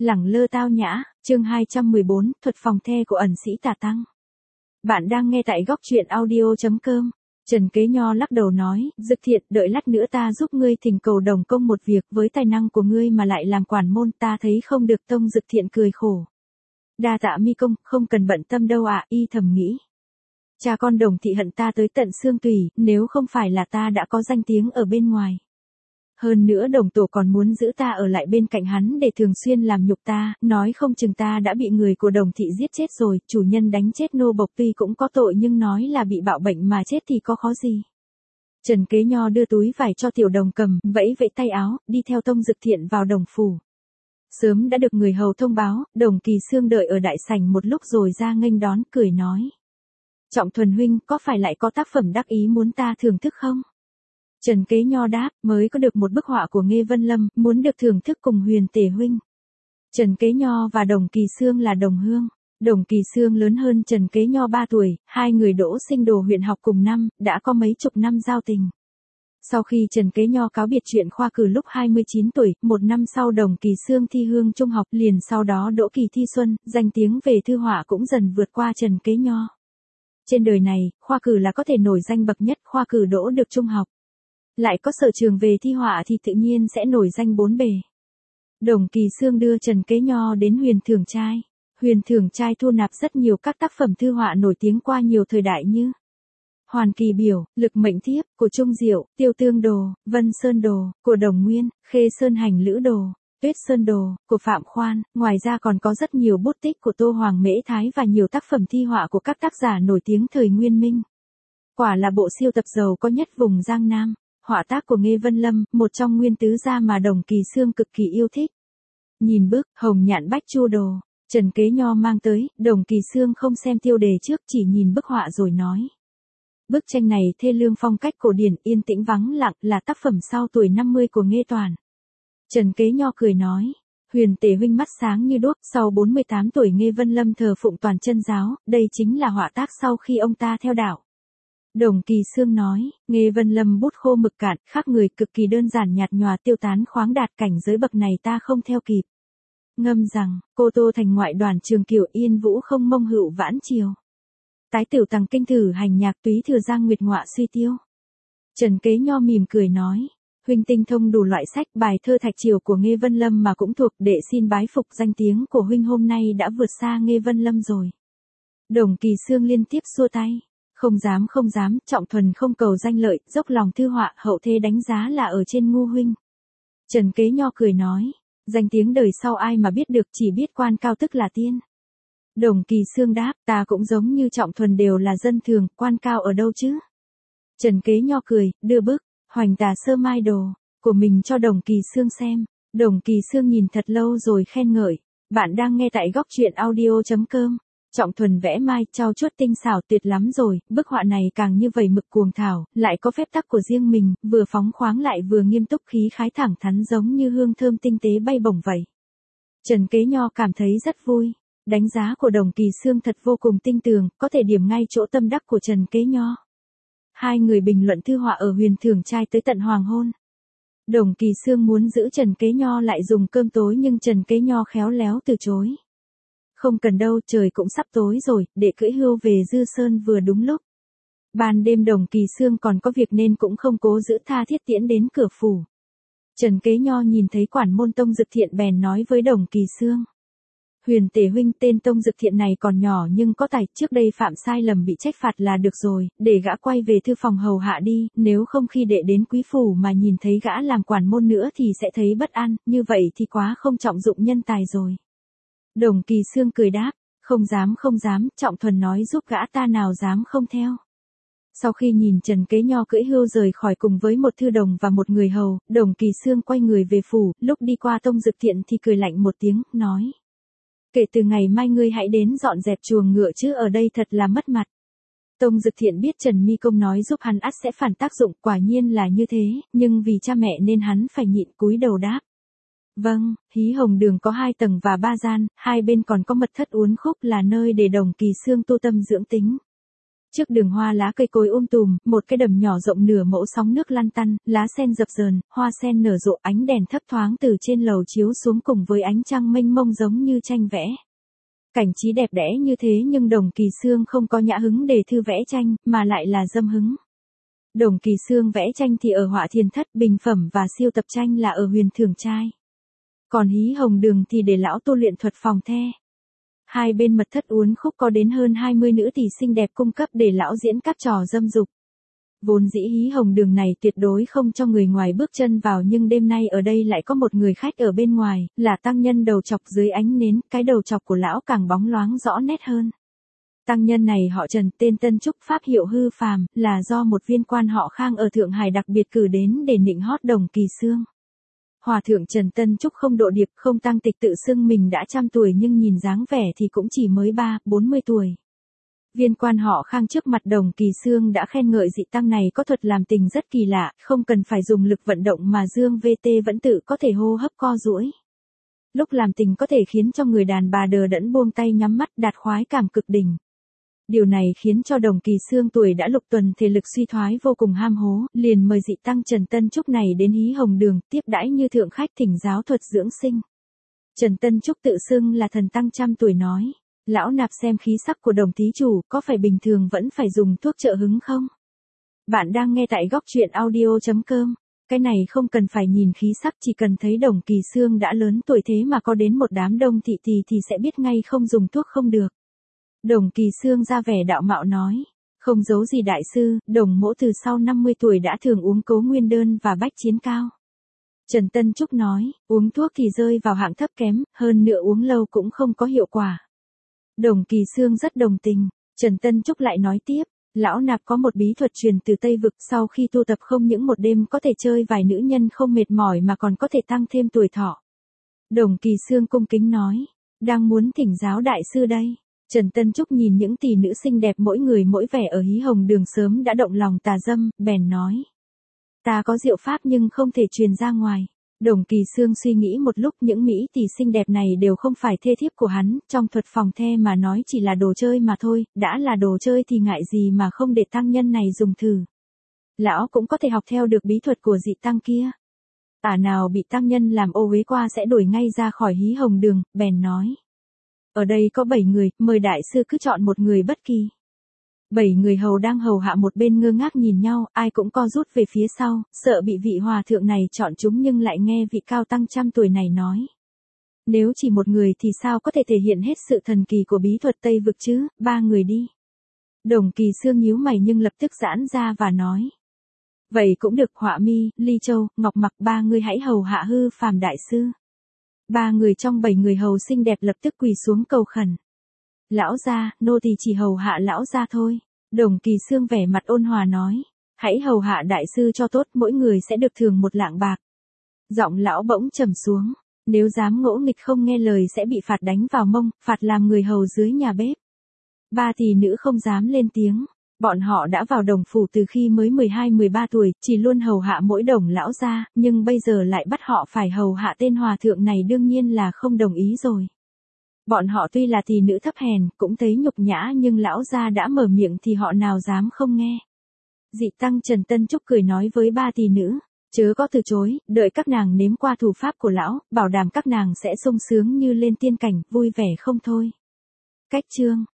Lẳng lơ tao nhã, chương 214, thuật phòng the của ẩn sĩ tà tăng. Bạn đang nghe tại góc truyện audio.com. Trần Kế Nho lắc đầu nói, Dực Thiện, đợi lát nữa ta giúp ngươi thỉnh cầu đồng công một việc, với tài năng của ngươi mà lại làm quản môn, ta thấy không được. Tông Dực Thiện cười khổ. Đa tạ mi công, không cần bận tâm đâu ạ, y thầm nghĩ. Cha con Đồng thị hận ta tới tận xương tủy, nếu không phải là ta đã có danh tiếng ở bên ngoài. Hơn nữa Đồng tổ còn muốn giữ ta ở lại bên cạnh hắn để thường xuyên làm nhục ta, nói không chừng ta đã bị người của Đồng thị giết chết rồi, chủ nhân đánh chết nô bộc tuy cũng có tội nhưng nói là bị bạo bệnh mà chết thì có khó gì. Trần Kế Nho đưa túi vải cho Tiểu Đồng cầm, vẫy vẫy tay áo, đi theo Tông Dực Thiện vào Đồng phủ. Sớm đã được người hầu thông báo, Đồng Kỳ Xương đợi ở đại sảnh một lúc rồi ra nghênh đón, cười nói. Trọng Thuần huynh, có phải lại có tác phẩm đắc ý muốn ta thưởng thức không? Trần Kế Nho đáp, mới có được một bức họa của Nghê Vân Lâm, muốn được thưởng thức cùng Huyền Tể huynh. Trần Kế Nho và Đồng Kỳ Xương là đồng hương. Đồng Kỳ Xương lớn hơn Trần Kế Nho 3 tuổi, hai người đỗ sinh đồ huyện học cùng năm, đã có mấy chục năm giao tình. Sau khi Trần Kế Nho cáo biệt chuyện khoa cử lúc 29 tuổi, một năm sau Đồng Kỳ Xương thi hương trung học, liền sau đó đỗ kỳ thi xuân, danh tiếng về thư họa cũng dần vượt qua Trần Kế Nho. Trên đời này, khoa cử là có thể nổi danh bậc nhất, khoa cử đỗ được trung học. Lại có sở trường về thi họa thì tự nhiên sẽ nổi danh bốn bề. Đồng Kỳ Xương đưa Trần Kế Nho đến Huyền Thưởng Trai. Huyền Thưởng Trai thu nạp rất nhiều các tác phẩm thư họa nổi tiếng qua nhiều thời đại như Hoàn Kỳ Biểu, Lực Mệnh Thiếp, của Trung Diệu, Tiêu Tương Đồ, Vân Sơn Đồ, của Đồng Nguyên, Khê Sơn Hành Lữ Đồ, Tuyết Sơn Đồ, của Phạm Khoan, ngoài ra còn có rất nhiều bút tích của Tô Hoàng Mễ Thái và nhiều tác phẩm thi họa của các tác giả nổi tiếng thời Nguyên Minh. Quả là bộ siêu tập giàu có nhất vùng Giang Nam. Họa tác của Nghê Vân Lâm, một trong nguyên tứ gia mà Đồng Kỳ Xương cực kỳ yêu thích. Nhìn bức Hồng Nhạn Bách Chu Đồ, Trần Kế Nho mang tới, Đồng Kỳ Xương không xem tiêu đề trước, chỉ nhìn bức họa rồi nói. Bức tranh này thê lương phong cách cổ điển, yên tĩnh vắng lặng, là tác phẩm sau tuổi 50 của Nghê Toàn. Trần Kế Nho cười nói. Huyền Tể huynh mắt sáng như đuốc, sau 48 tuổi Nghê Vân Lâm thờ phụng Toàn Chân giáo, đây chính là họa tác sau khi ông ta theo đạo. Đồng Kỳ Xương nói, Nghê Vân Lâm bút khô mực cạn, khác người, cực kỳ đơn giản nhạt nhòa, tiêu tán khoáng đạt, cảnh giới bậc này ta không theo kịp. Ngâm rằng, cô Tô thành ngoại đoàn Trường Kiều, Yên Vũ không mông hữu vãn chiều. Tái tiểu tằng kinh thử hành nhạc, túy thừa giang nguyệt ngọa suy tiêu. Trần Kế Nho mỉm cười nói, huynh tinh thông đủ loại sách, bài thơ Thạch Triều của Nghê Vân Lâm mà cũng thuộc, đệ xin bái phục, danh tiếng của huynh hôm nay đã vượt xa Nghê Vân Lâm rồi. Đồng Kỳ Xương liên tiếp xua tay. Không dám, Trọng Thuần không cầu danh lợi, dốc lòng thư họa, hậu thế đánh giá là ở trên ngu huynh. Trần Kế Nho cười nói, danh tiếng đời sau ai mà biết được, chỉ biết quan cao tức là tiên. Đồng Kỳ Xương đáp, ta cũng giống như Trọng Thuần đều là dân thường, quan cao ở đâu chứ? Trần Kế Nho cười, đưa bức Hoành Tà Sơ Mai Đồ của mình cho Đồng Kỳ Xương xem. Đồng Kỳ Xương nhìn thật lâu rồi khen ngợi. Bạn đang nghe tại góc truyện audio.com. Trọng Thuần vẽ mai, trau chuốt tinh xảo, tuyệt lắm rồi, bức họa này càng như vẩy mực cuồng thảo, lại có phép tắc của riêng mình, vừa phóng khoáng lại vừa nghiêm túc, khí khái thẳng thắn, giống như hương thơm tinh tế bay bổng vậy. Trần Kế Nho cảm thấy rất vui. Đánh giá của Đồng Kỳ Xương thật vô cùng tinh tường, có thể điểm ngay chỗ tâm đắc của Trần Kế Nho. Hai người bình luận thư họa ở Huyền Thưởng Trai tới tận hoàng hôn. Đồng Kỳ Xương muốn giữ Trần Kế Nho lại dùng cơm tối nhưng Trần Kế Nho khéo léo từ chối. Không cần đâu, trời cũng sắp tối rồi, để cưỡi hươu về Dư Sơn vừa đúng lúc. Ban đêm Đồng Kỳ Xương còn có việc nên cũng không cố giữ, tha thiết tiễn đến cửa phủ. Trần Kế Nho nhìn thấy quản môn Tông Dực Thiện bèn nói với Đồng Kỳ Xương. Huyền Tể huynh, tên Tông Dực Thiện này còn nhỏ nhưng có tài, trước đây phạm sai lầm bị trách phạt là được rồi, để gã quay về thư phòng hầu hạ đi, nếu không khi đệ đến quý phủ mà nhìn thấy gã làm quản môn nữa thì sẽ thấy bất an, như vậy thì quá không trọng dụng nhân tài rồi. Đồng Kỳ Xương cười đáp, không dám, Trọng Thuần nói giúp gã ta nào dám không theo. Sau khi nhìn Trần Kế Nho cưỡi hươu rời khỏi cùng với một thư đồng và một người hầu, Đồng Kỳ Xương quay người về phủ, lúc đi qua Tông Dực Thiện thì cười lạnh một tiếng, nói. Kể từ ngày mai ngươi hãy đến dọn dẹp chuồng ngựa chứ ở đây thật là mất mặt. Tông Dực Thiện biết Trần Mi Công nói giúp hắn ắt sẽ phản tác dụng, quả nhiên là như thế, nhưng vì cha mẹ nên hắn phải nhịn cúi đầu đáp. Vâng, Hí Hồng Đường có 2 tầng và 3 gian, hai bên còn có mật thất uốn khúc là nơi để Đồng Kỳ Xương tu tâm dưỡng tính. Trước đường hoa lá cây cối tùm, một cái đầm nhỏ rộng nửa mẫu sóng nước lăn tăn, lá sen dập dờn, hoa sen nở rộ, ánh đèn thấp thoáng từ trên lầu chiếu xuống cùng với ánh trăng mênh mông giống như tranh vẽ. Cảnh trí đẹp đẽ như thế nhưng Đồng Kỳ Xương không có nhã hứng để thư vẽ tranh, mà lại là dâm hứng. Đồng Kỳ Xương vẽ tranh thì ở Họa Thiền Thất, bình phẩm và siêu tập tranh là ở Huyền Thường Trai. Còn Hí Hồng Đường thì để lão tu luyện thuật phòng the. Hai bên mật thất uốn khúc có đến hơn 20 nữ tỷ xinh đẹp cung cấp để lão diễn các trò dâm dục. Vốn dĩ Hí Hồng Đường này tuyệt đối không cho người ngoài bước chân vào, nhưng đêm nay ở đây lại có một người khách ở bên ngoài, là tăng nhân đầu chọc. Dưới ánh nến, cái đầu chọc của lão càng bóng loáng rõ nét hơn. Tăng nhân này họ Trần, tên Tân Trúc, pháp hiệu Hư Phàm, là do một viên quan họ Khang ở Thượng Hải đặc biệt cử đến để nịnh hót Đồng Kỳ Xương. Hòa thượng Trần Tân Trúc không độ điệp, không tăng tịch, tự xưng mình đã trăm tuổi nhưng nhìn dáng vẻ thì cũng chỉ mới 40 tuổi. Viên quan họ Khang trước mặt Đồng Kỳ Xương đã khen ngợi dị tăng này có thuật làm tình rất kỳ lạ, không cần phải dùng lực vận động mà Dương VT vẫn tự có thể hô hấp co duỗi. Lúc làm tình có thể khiến cho người đàn bà đờ đẫn buông tay nhắm mắt, đạt khoái cảm cực đỉnh. Điều này khiến cho Đồng Kỳ Xương tuổi đã lục tuần thể lực suy thoái vô cùng ham hố, liền mời dị tăng Trần Tân Trúc này đến Hí Hồng Đường, tiếp đãi như thượng khách, thỉnh giáo thuật dưỡng sinh. Trần Tân Trúc tự xưng là thần tăng trăm tuổi nói, lão nạp xem khí sắc của Đồng thí chủ, có phải bình thường vẫn phải dùng thuốc trợ hứng không? Bạn đang nghe tại góc truyện audio.com. Cái này không cần phải nhìn khí sắc, chỉ cần thấy Đồng Kỳ Xương đã lớn tuổi thế mà có đến một đám đông thị thì sẽ biết ngay không dùng thuốc không được. Đồng Kỳ Xương ra vẻ đạo mạo nói, không giấu gì đại sư, Đồng mỗ từ sau 50 tuổi đã thường uống Cố Nguyên Đơn và Bách Chiến Cao. Trần Tân Trúc nói, uống thuốc thì rơi vào hạng thấp kém, hơn nữa uống lâu cũng không có hiệu quả. Đồng Kỳ Xương rất đồng tình, Trần Tân Trúc lại nói tiếp, lão nạp có một bí thuật truyền từ Tây Vực, sau khi tu tập không những một đêm có thể chơi vài nữ nhân không mệt mỏi mà còn có thể tăng thêm tuổi thọ. Đồng Kỳ Xương cung kính nói, đang muốn thỉnh giáo đại sư đây. Trần Tân Trúc nhìn những tỷ nữ xinh đẹp mỗi người mỗi vẻ ở Hí Hồng Đường sớm đã động lòng tà dâm, bèn nói. Ta có diệu pháp nhưng không thể truyền ra ngoài. Đồng Kỳ Xương suy nghĩ một lúc, những mỹ tỷ xinh đẹp này đều không phải thê thiếp của hắn, trong thuật phòng the mà nói chỉ là đồ chơi mà thôi, đã là đồ chơi thì ngại gì mà không để tăng nhân này dùng thử. Lão cũng có thể học theo được bí thuật của dị tăng kia. Tả nào bị tăng nhân làm ô uế qua sẽ đuổi ngay ra khỏi Hí Hồng Đường, bèn nói. Ở đây có 7 người, mời đại sư cứ chọn một người bất kỳ. 7 người hầu đang hầu hạ một bên ngơ ngác nhìn nhau, ai cũng co rút về phía sau, sợ bị vị hòa thượng này chọn chúng, nhưng lại nghe vị cao tăng trăm tuổi này nói. Nếu chỉ một người thì sao có thể thể hiện hết sự thần kỳ của bí thuật Tây Vực chứ, 3 người đi. Đồng Kỳ Xương nhíu mày nhưng lập tức giãn ra và nói. Vậy cũng được, Họa Mi, Ly Châu, Ngọc Mặc, 3 người hãy hầu hạ Hư Phàm đại sư. 3 người trong 7 người hầu xinh đẹp lập tức quỳ xuống cầu khẩn. Lão gia, nô tỳ chỉ hầu hạ lão gia thôi. Đồng Kỳ Xương vẻ mặt ôn hòa nói. Hãy hầu hạ đại sư cho tốt, mỗi người sẽ được thưởng 1 lạng bạc. Giọng lão bỗng trầm xuống. Nếu dám ngỗ nghịch không nghe lời sẽ bị phạt đánh vào mông, phạt làm người hầu dưới nhà bếp. 3 tỷ nữ không dám lên tiếng. Bọn họ đã vào đồng phủ từ khi mới 12-13 tuổi, chỉ luôn hầu hạ mỗi đồng lão gia, nhưng bây giờ lại bắt họ phải hầu hạ tên hòa thượng này, đương nhiên là không đồng ý rồi. Bọn họ tuy là tỷ nữ thấp hèn, cũng thấy nhục nhã, nhưng lão gia đã mở miệng thì họ nào dám không nghe. Dị tăng Trần Tân Trúc cười nói với 3 tỷ nữ, chớ có từ chối, đợi các nàng nếm qua thủ pháp của lão, bảo đảm các nàng sẽ sung sướng như lên tiên cảnh, vui vẻ không thôi. Cách chương